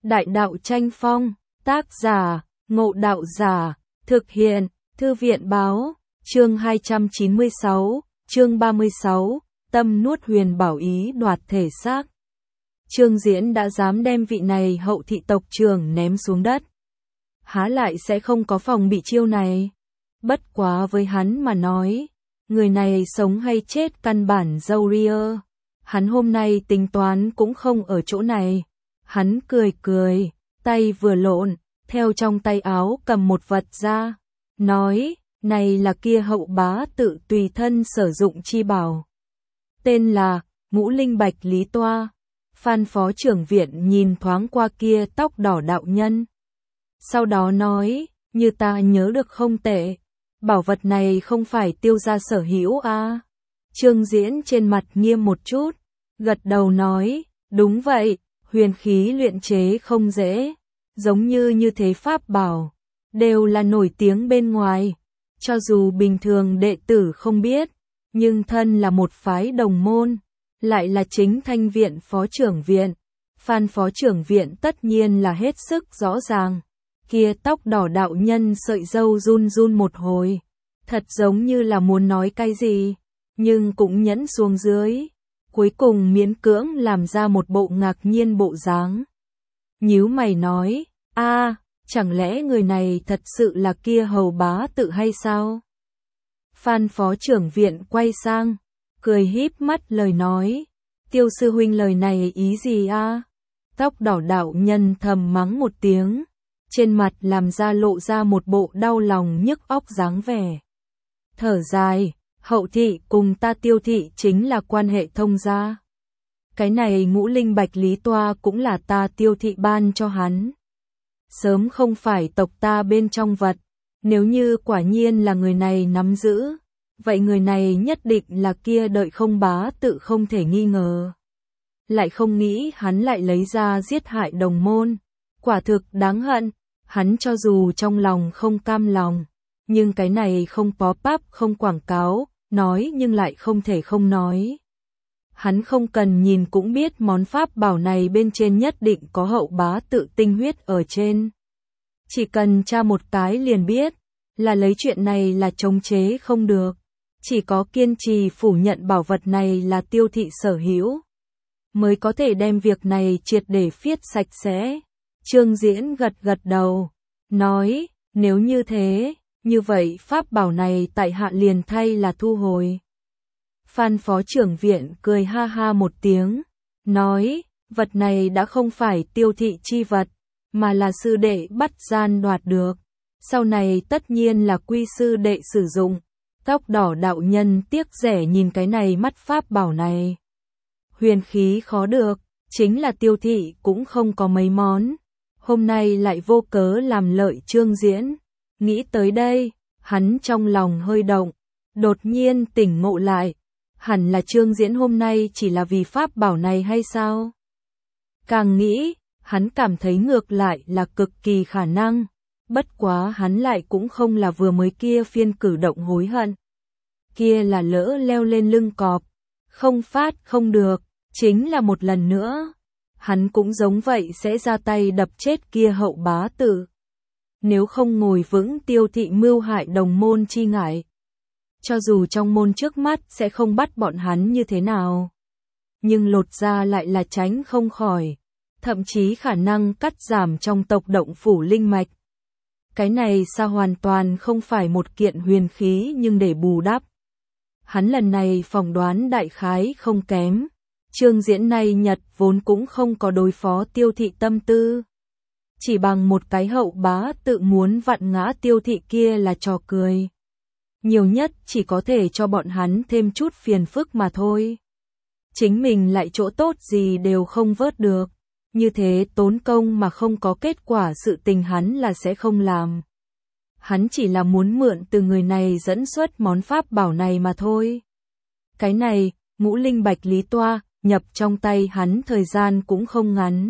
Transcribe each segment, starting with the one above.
Đại đạo tranh phong, tác giả, Ngộ Đạo Giả, thực hiện, Thư viện báo, chương 296, chương 36, tâm nuốt huyền bảo ý đoạt thể xác. Trương Diễn đã dám đem vị này hậu thị tộc trưởng ném xuống đất. Há lại sẽ không có phòng bị chiêu này. Bất quá với hắn mà nói, người này sống hay chết căn bản dâu ria. Hắn hôm nay tính toán cũng không ở chỗ này. Hắn cười cười, tay vừa lộn, theo trong tay áo cầm một vật ra, nói, này là kia hậu bá tự tùy thân sử dụng chi bảo. Tên là, Ngũ Linh Bạch Lý Toa. Phan phó trưởng viện nhìn thoáng qua kia tóc đỏ đạo nhân. Sau đó nói, như ta nhớ được không tệ, bảo vật này không phải Tiêu gia sở hữu à. Trương Diễn trên mặt nghiêm một chút, gật đầu nói, đúng vậy, huyền khí luyện chế không dễ, giống như thế pháp bảo, đều là nổi tiếng bên ngoài, cho dù bình thường đệ tử không biết, nhưng thân là một phái đồng môn, lại là chính thanh viện phó trưởng viện, Phan phó trưởng viện tất nhiên là hết sức rõ ràng. Kia tóc đỏ đạo nhân sợi râu run run một hồi, thật giống như là muốn nói cái gì, nhưng cũng nhẫn xuống dưới, cuối cùng miễn cưỡng làm ra một bộ ngạc nhiên bộ dáng. Nhíu mày nói, a, chẳng lẽ người này thật sự là kia hầu bá tự hay sao? Phan phó trưởng viện quay sang, cười híp mắt lời nói, Tiêu sư huynh lời này ý gì a? Tóc đỏ đạo nhân thầm mắng một tiếng, trên mặt làm ra lộ ra một bộ đau lòng nhức óc dáng vẻ. Thở dài, hậu thị cùng ta Tiêu thị chính là quan hệ thông gia. Cái này Ngũ Linh Bạch Lý Toa cũng là ta Tiêu thị ban cho hắn. Sớm không phải tộc ta bên trong vật, nếu như quả nhiên là người này nắm giữ, vậy người này nhất định là kia đợi không bá tự không thể nghi ngờ. Lại không nghĩ hắn lại lấy ra giết hại đồng môn, quả thực đáng hận, hắn cho dù trong lòng không cam lòng, nhưng cái này không pop-up không quảng cáo, nói nhưng lại không thể không nói. Hắn không cần nhìn cũng biết món pháp bảo này bên trên nhất định có hậu bá tự tinh huyết ở trên. Chỉ cần tra một cái liền biết, là lấy chuyện này là chống chế không được. Chỉ có kiên trì phủ nhận bảo vật này là Tiêu thị sở hữu, mới có thể đem việc này triệt để phiết sạch sẽ. Trương Diễn gật gật đầu, nói, nếu như thế, như vậy pháp bảo này tại hạ liền thay là thu hồi. Phan phó trưởng viện cười ha ha một tiếng, nói, vật này đã không phải Tiêu thị chi vật, mà là sư đệ bắt gian đoạt được, sau này tất nhiên là quy sư đệ sử dụng. Tóc đỏ đạo nhân tiếc rẻ nhìn cái này mắt pháp bảo này. Huyền khí khó được, chính là Tiêu thị cũng không có mấy món. Hôm nay lại vô cớ làm lợi Trương Diễn. Nghĩ tới đây, hắn trong lòng hơi động, đột nhiên tỉnh ngộ lại. Hẳn là Trương Diễn hôm nay chỉ là vì pháp bảo này hay sao? Càng nghĩ, hắn cảm thấy ngược lại là cực kỳ khả năng. Bất quá hắn lại cũng không là vừa mới kia phiên cử động hối hận. Kia là lỡ leo lên lưng cọp, không phát không được, chính là một lần nữa. Hắn cũng giống vậy sẽ ra tay đập chết kia hậu bá tử. Nếu không ngồi vững Tiêu thị mưu hại đồng môn chi ngại. Cho dù trong môn trước mắt sẽ không bắt bọn hắn như thế nào. Nhưng lột ra lại là tránh không khỏi. Thậm chí khả năng cắt giảm trong tộc động phủ linh mạch. Cái này sao hoàn toàn không phải một kiện huyền khí nhưng để bù đắp. Hắn lần này phỏng đoán đại khái không kém. Trương Diễn này Nhật vốn cũng không có đối phó Tiêu thị tâm tư. Chỉ bằng một cái hậu bá tự muốn vặn ngã Tiêu thị kia là trò cười. Nhiều nhất chỉ có thể cho bọn hắn thêm chút phiền phức mà thôi. Chính mình lại chỗ tốt gì đều không vớt được. Như thế tốn công mà không có kết quả sự tình hắn là sẽ không làm. Hắn chỉ là muốn mượn từ người này dẫn xuất món pháp bảo này mà thôi. Cái này, Ngũ Linh Bạch Lý Toa, nhập trong tay hắn thời gian cũng không ngắn.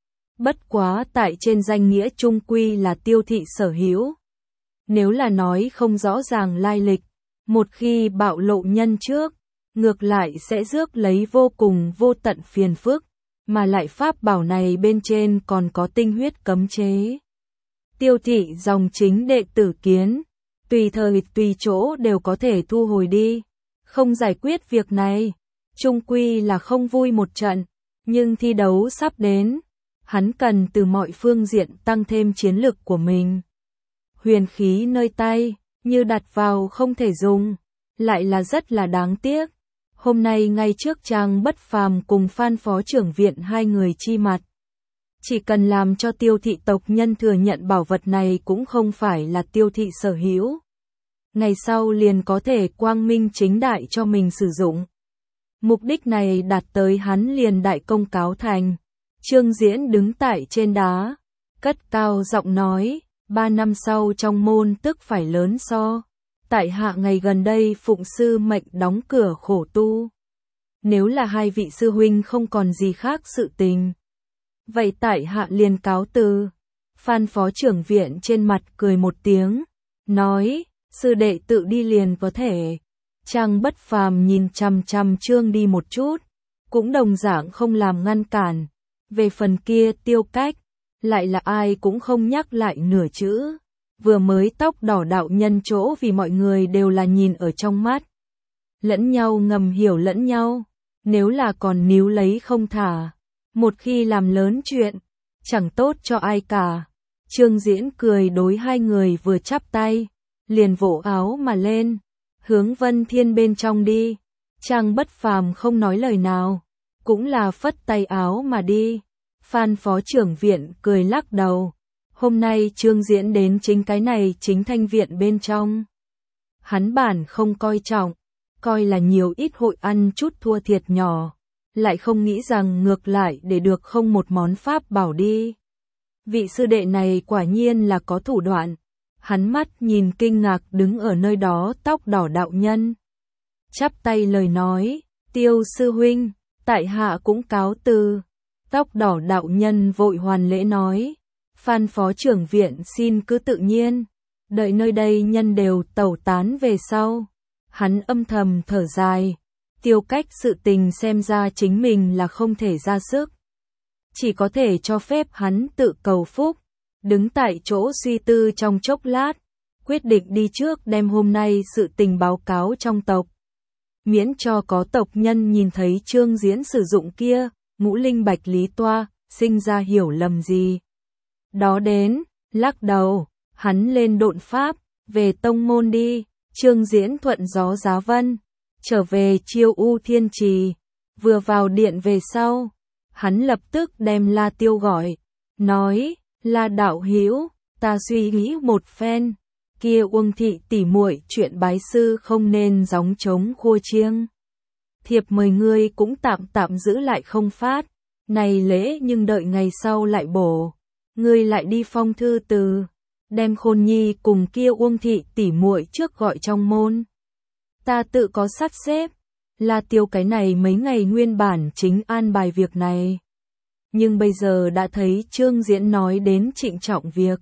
Bất quá tại trên danh nghĩa trung quy là Tiêu thị sở hữu. Nếu là nói không rõ ràng lai lịch, một khi bạo lộ nhân trước, ngược lại sẽ rước lấy vô cùng vô tận phiền phức. mà lại pháp bảo này bên trên còn có tinh huyết cấm chế. Tiêu thị dòng chính đệ tử kiến, tùy thời tùy chỗ đều có thể thu hồi đi, không giải quyết việc này, chung quy là không vui một trận, nhưng thi đấu sắp đến, hắn cần từ mọi phương diện tăng thêm chiến lực của mình. Huyền khí nơi tay, như đặt vào không thể dùng, lại là rất là đáng tiếc. Hôm nay ngay trước Trang Bất Phàm cùng Phan phó trưởng viện hai người chi mặt. Chỉ cần làm cho Tiêu thị tộc nhân thừa nhận bảo vật này cũng không phải là Tiêu thị sở hữu. Ngày sau liền có thể quang minh chính đại cho mình sử dụng. Mục đích này đạt tới hắn liền đại công cáo thành. Trương Diễn đứng tại trên đá, cất cao giọng nói, 3 năm sau trong môn tức phải lớn so. Tại hạ ngày gần đây phụng sư mệnh đóng cửa khổ tu. Nếu là hai vị sư huynh không còn gì khác sự tình, vậy tại hạ liền cáo từ. Phan phó trưởng viện trên mặt cười một tiếng, nói, sư đệ tự đi liền có thể. Trang Bất Phàm nhìn chằm chằm Trương đi một chút, cũng đồng dạng không làm ngăn cản. Về phần kia Tiêu Cách, lại là ai cũng không nhắc lại nửa chữ. Vừa mới tóc đỏ đạo nhân chỗ vì mọi người đều là nhìn ở trong mắt. Lẫn nhau ngầm hiểu lẫn nhau, nếu là còn níu lấy không thả. Một khi làm lớn chuyện, chẳng tốt cho ai cả. Trương Diễn cười đối hai người vừa chắp tay, liền vỗ áo mà lên, hướng Vân Thiên bên trong đi. Trang Bất Phàm không nói lời nào, cũng là phất tay áo mà đi. Phan phó trưởng viện cười lắc đầu. Hôm nay Trương Diễn đến chính cái này chính thanh viện bên trong. Hắn bản không coi trọng, coi là nhiều ít hội ăn chút thua thiệt nhỏ, lại không nghĩ rằng ngược lại để được không một món pháp bảo đi. Vị sư đệ này quả nhiên là có thủ đoạn. Hắn mắt nhìn kinh ngạc đứng ở nơi đó tóc đỏ đạo nhân. Chắp tay lời nói, Tiêu sư huynh, tại hạ cũng cáo từ. Tóc đỏ đạo nhân vội hoàn lễ nói, Phan phó trưởng viện xin cứ tự nhiên, đợi nơi đây nhân đều tẩu tán về sau. Hắn âm thầm thở dài, Tiêu Cách sự tình xem ra chính mình là không thể ra sức. Chỉ có thể cho phép hắn tự cầu phúc, đứng tại chỗ suy tư trong chốc lát, quyết định đi trước đem hôm nay sự tình báo cáo trong tộc. Miễn cho có tộc nhân nhìn thấy Trương Diễn sử dụng kia, ngũ linh bạch lý toa, sinh ra hiểu lầm gì. Đó đến, lắc đầu, hắn lên độn pháp, về tông môn đi. Trương Diễn thuận gió giá vân, trở về Chiêu U Thiên Trì, vừa vào điện về sau, hắn lập tức đem La Tiêu gọi, nói, La đạo hữu, ta suy nghĩ một phen, kia Uông thị tỉ muội chuyện bái sư không nên gióng trống khua chiêng. Thiệp mời ngươi cũng tạm giữ lại không phát, này lễ nhưng đợi ngày sau lại bổ, ngươi lại đi phong thư từ. Đem Khôn Nhi cùng kia Uông thị tỉ muội trước gọi trong môn. Ta tự có sắp xếp, La Tiêu cái này mấy ngày nguyên bản chính an bài việc này. Nhưng bây giờ đã thấy Trương Diễn nói đến trịnh trọng việc.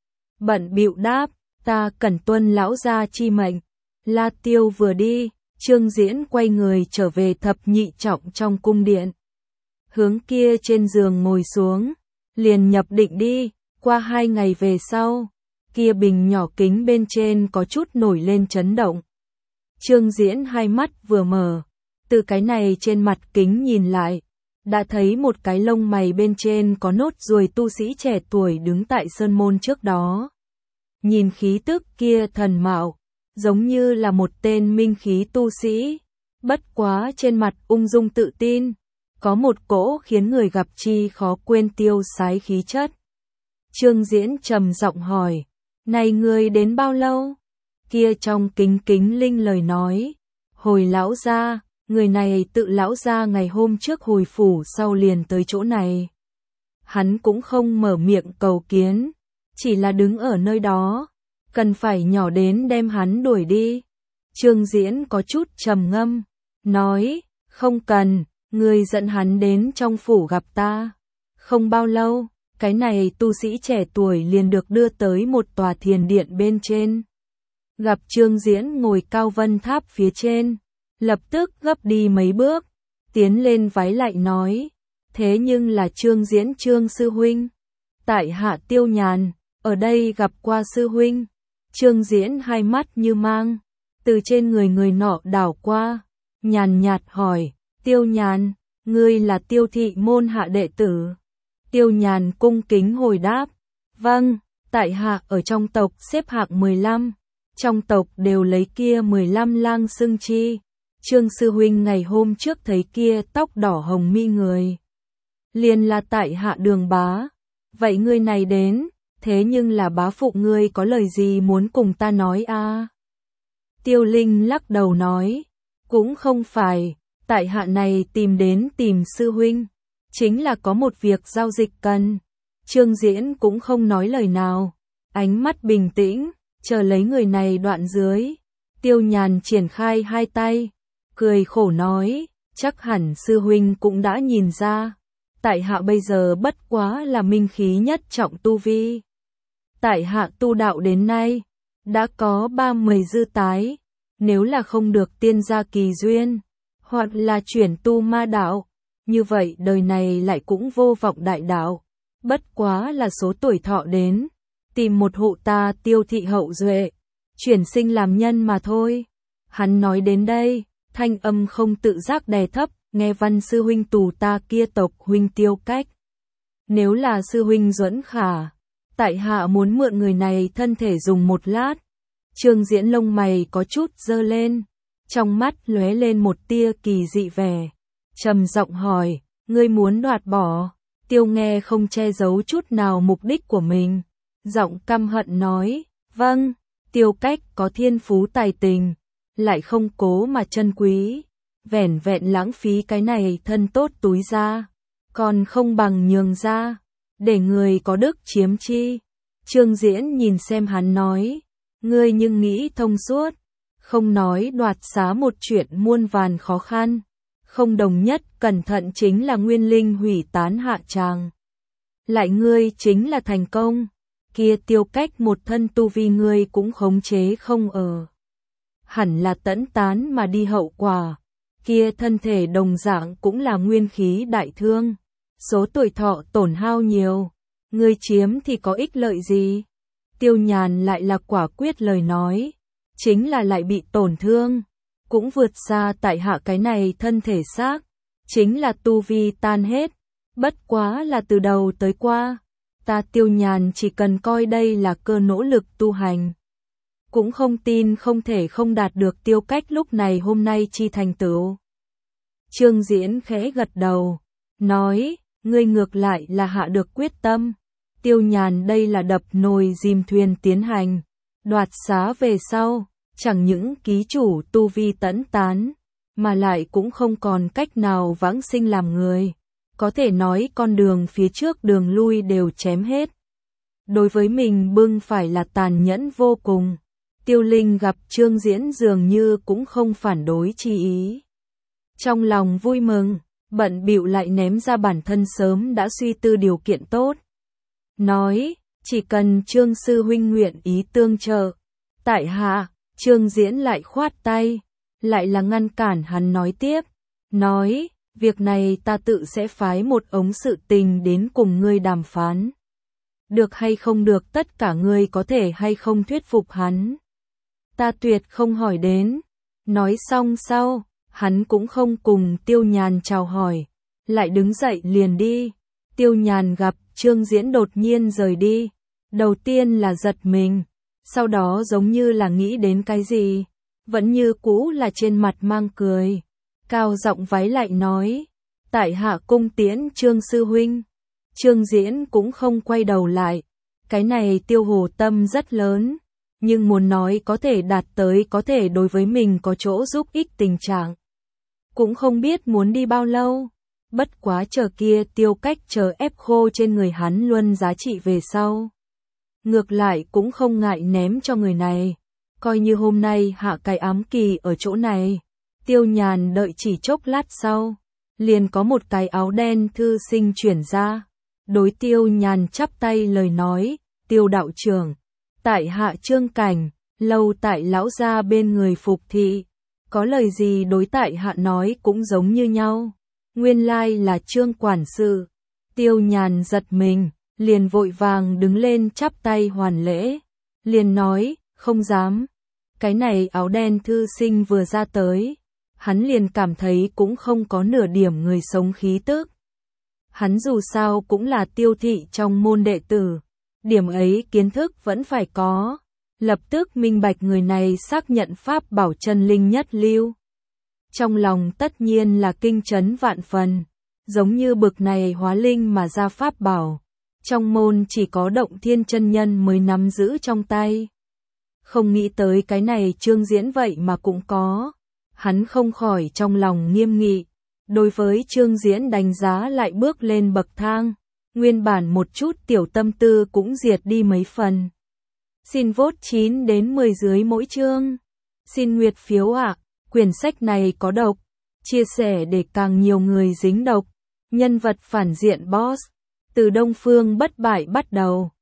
Bận bịu đáp, ta cần tuân lão gia chi mệnh. La Tiêu vừa đi, Trương Diễn quay người trở về thập nhị trọng trong cung điện. Hướng kia trên giường ngồi xuống, liền nhập định đi, qua 2 ngày về sau. Kia bình nhỏ kính bên trên có chút nổi lên chấn động. Trương Diễn hai mắt vừa mở, từ cái này trên mặt kính nhìn lại, đã thấy một cái lông mày bên trên có nốt ruồi tu sĩ trẻ tuổi đứng tại sơn môn trước đó. Nhìn khí tức kia thần mạo, giống như là một tên minh khí tu sĩ, bất quá trên mặt ung dung tự tin, có một cỗ khiến người gặp chi khó quên tiêu sái khí chất. Trương Diễn trầm giọng hỏi, này ngươi đến bao lâu? Kia trong kính kính linh lời nói, hồi lão gia, người này tự lão gia ngày hôm trước hồi phủ sau liền tới chỗ này. Hắn cũng không mở miệng cầu kiến, chỉ là đứng ở nơi đó, cần phải nhỏ đến đem hắn đuổi đi. Trương Diễn có chút trầm ngâm, nói, không cần, ngươi dẫn hắn đến trong phủ gặp ta. Không bao lâu, cái này tu sĩ trẻ tuổi liền được đưa tới một tòa thiền điện bên trên. Gặp Trương Diễn ngồi cao vân tháp phía trên, lập tức gấp đi mấy bước, tiến lên vái lại nói, thế nhưng là Trương Diễn Trương sư huynh. Tại hạ Tiêu Nhàn, ở đây gặp qua sư huynh. Trương Diễn hai mắt như mang, từ trên người người nọ đảo qua, nhàn nhạt hỏi, Tiêu Nhàn, ngươi là Tiêu thị môn hạ đệ tử. Tiêu Nhàn cung kính hồi đáp, vâng, tại hạ ở trong tộc xếp hạng 15, trong tộc đều lấy kia 15 lang xưng chi. Trương sư huynh ngày hôm trước thấy kia tóc đỏ hồng mi người, liền là tại hạ Đường bá. Vậy ngươi này đến, thế nhưng là bá phụ ngươi có lời gì muốn cùng ta nói a? Tiêu Linh lắc đầu nói, cũng không phải, tại hạ này tìm sư huynh, chính là có một việc giao dịch cần. Trương Diễn cũng không nói lời nào, ánh mắt bình tĩnh, chờ lấy người này đoạn dưới. Tiêu Nhàn triển khai hai tay, cười khổ nói, chắc hẳn sư huynh cũng đã nhìn ra, tại hạ bây giờ bất quá là minh khí nhất trọng tu vi. Tại hạ tu đạo đến nay, đã có 30 dư tái, nếu là không được tiên gia kỳ duyên, hoặc là chuyển tu ma đạo, như vậy đời này lại cũng vô vọng đại đạo, bất quá là số tuổi thọ đến, tìm một hộ ta Tiêu thị hậu duệ, chuyển sinh làm nhân mà thôi. Hắn nói đến đây, thanh âm không tự giác đè thấp, nghe Văn sư huynh tù ta kia tộc huynh Tiêu Cách. Nếu là sư huynh Duẫn Khả, tại hạ muốn mượn người này thân thể dùng một lát. Trương Diễn lông mày có chút giơ lên, trong mắt lóe lên một tia kỳ dị vẻ, trầm giọng hỏi, ngươi muốn đoạt bỏ? Tiêu nghe không che giấu chút nào mục đích của mình, giọng căm hận nói, vâng. Tiêu Cách có thiên phú tài tình, lại không cố mà chân quý, vẻn vẹn lãng phí cái này thân tốt túi ra, còn không bằng nhường ra, để người có đức chiếm chi. Trương Diễn nhìn xem hắn nói, ngươi nhưng nghĩ thông suốt, không nói đoạt xá một chuyện muôn vàn khó khăn, không đồng nhất cẩn thận chính là nguyên linh hủy tán hạ tràng. Lại ngươi chính là thành công, kia Tiêu Cách một thân tu vi ngươi cũng khống chế không ở. Hẳn là tẫn tán mà đi hậu quả, kia thân thể đồng dạng cũng là nguyên khí đại thương, số tuổi thọ tổn hao nhiều, ngươi chiếm thì có ích lợi gì? Tiêu Nhàn lại là quả quyết lời nói, chính là lại bị tổn thương, cũng vượt xa tại hạ cái này thân thể xác, chính là tu vi tan hết, bất quá là từ đầu tới qua, ta Tiêu Nhàn chỉ cần coi đây là cơ nỗ lực tu hành, cũng không tin không thể không đạt được Tiêu Cách lúc này hôm nay chi thành tựu. Trương Diễn khẽ gật đầu, nói, ngươi ngược lại là hạ được quyết tâm. Tiêu Nhàn đây là đập nồi dìm thuyền tiến hành, đoạt xá về sau, chẳng những ký chủ tu vi tẫn tán, mà lại cũng không còn cách nào vãng sinh làm người, có thể nói con đường phía trước đường lui đều chém hết. Đối với mình bưng phải là tàn nhẫn vô cùng. Tiêu Linh gặp Trương Diễn dường như cũng không phản đối chi ý. Trong lòng vui mừng, bận bịu lại ném ra bản thân sớm đã suy tư điều kiện tốt. Nói, chỉ cần Trương sư huynh nguyện ý tương trợ. Tại hạ, Trương Diễn lại khoát tay, lại là ngăn cản hắn nói tiếp. Nói, việc này ta tự sẽ phái một ống sự tình đến cùng ngươi đàm phán. Được hay không được tất cả ngươi có thể hay không thuyết phục hắn. Ta tuyệt không hỏi đến. Nói xong sau, hắn cũng không cùng Tiêu Nhàn chào hỏi, lại đứng dậy liền đi. Tiêu Nhàn gặp Trương Diễn đột nhiên rời đi, đầu tiên là giật mình, sau đó giống như là nghĩ đến cái gì, vẫn như cũ là trên mặt mang cười, cao giọng vái lại nói, tại hạ cung tiễn Trương sư huynh. Trương Diễn cũng không quay đầu lại, cái này Tiêu hồ tâm rất lớn, nhưng muốn nói có thể đạt tới có thể đối với mình có chỗ giúp ích tình trạng, cũng không biết muốn đi bao lâu. Bất quá chờ kia Tiêu Cách chờ ép khô trên người hắn luân giá trị về sau, ngược lại cũng không ngại ném cho người này, coi như hôm nay hạ cái ám kỳ ở chỗ này. Tiêu Nhàn đợi chỉ chốc lát sau, liền có một cái áo đen thư sinh chuyển ra, đối Tiêu Nhàn chắp tay lời nói, Tiêu đạo trưởng, tại hạ Trương Cảnh, lâu tại lão gia bên người phục thị, có lời gì đối tại hạ nói cũng giống như nhau. Nguyên lai là Trương quản sự. Tiêu Nhàn giật mình, liền vội vàng đứng lên chắp tay hoàn lễ, liền nói, không dám. Cái này áo đen thư sinh vừa ra tới, hắn liền cảm thấy cũng không có nửa điểm người sống khí tức. Hắn dù sao cũng là Tiêu thị trong môn đệ tử, điểm ấy kiến thức vẫn phải có. Lập tức minh bạch người này xác nhận pháp bảo chân linh nhất lưu. Trong lòng tất nhiên là kinh chấn vạn phần, giống như bực này hóa linh mà ra pháp bảo. Trong môn chỉ có Động Thiên chân nhân mới nắm giữ trong tay. Không nghĩ tới cái này Trương Diễn vậy mà cũng có. Hắn không khỏi trong lòng nghiêm nghị. Đối với Trương Diễn đánh giá lại bước lên bậc thang. Nguyên bản một chút tiểu tâm tư cũng diệt đi mấy phần. Xin vote 9 đến 10 dưới mỗi chương. Xin nguyệt phiếu ạ. Quyển sách này có độc. Chia sẻ để càng nhiều người dính độc. Nhân vật phản diện boss. Từ Đông Phương bất bại bắt đầu.